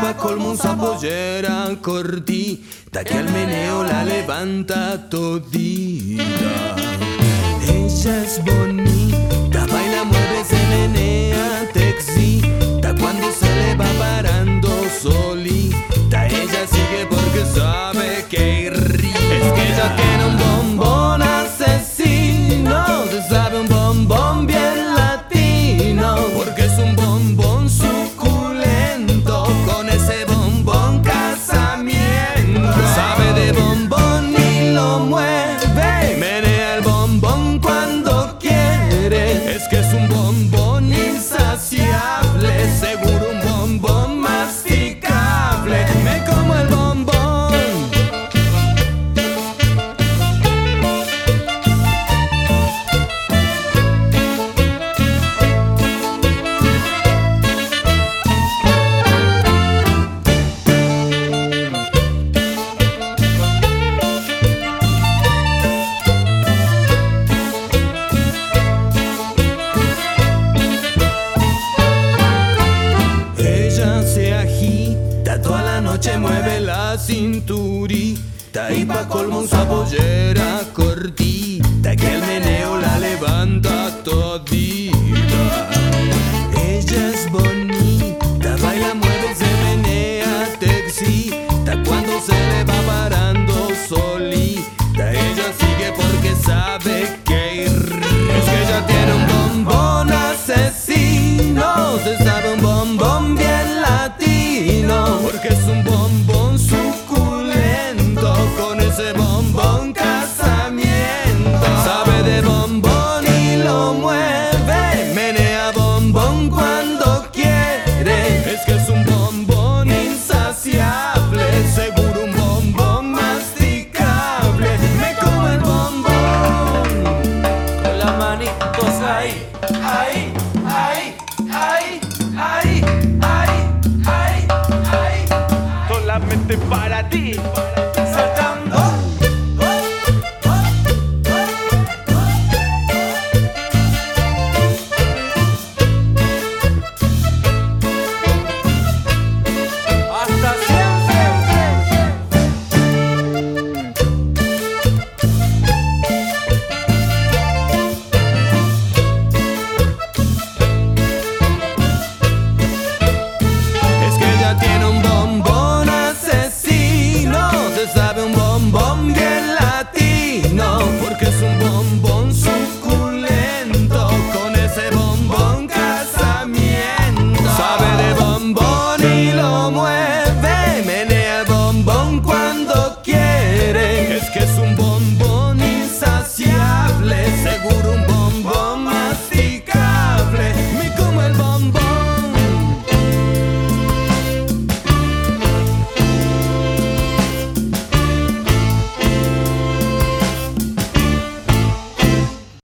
pa' colmo un pollera cortita que al meneo la levanta todita. Ella es bonita, baila, mueve, se menea, te excita cuando se le va parando solita. Ella sigue porque sabe que irrita. Es que ella tiene un bombón asesino, se sabe un bombón bien latino, porque es un bombón suculento, con ese bombón casamiento. Sabe de bombón y lo mueve, menea el bombón cuando quiere. Es que es un bombón insaciable, seguro un bombón masticable. Me como el bombón. Toda la noche mueve la cinturita y pa' colmo usa pollera cortita que el meneo la levanta todita. Ella es bonita, baila, mueve, se menea, te excita cuando se le va parando solita. Ella sigue porque sabe que irrita. Es que ella tiene un bombón asesino, se sabe un bombón bien latino, porque es un bombón suculento, con ese bombón casamiento. Sabe de bombón y lo mueve, menea bombón cuando quiere. Es que es un bombón insaciable, seguro un bombón masticable. Me como el bombón. Con las manitos ahí, ahí, ahí, ahí, ahí, ahí, ahí, ahí. Solamente para ti. Saltamos.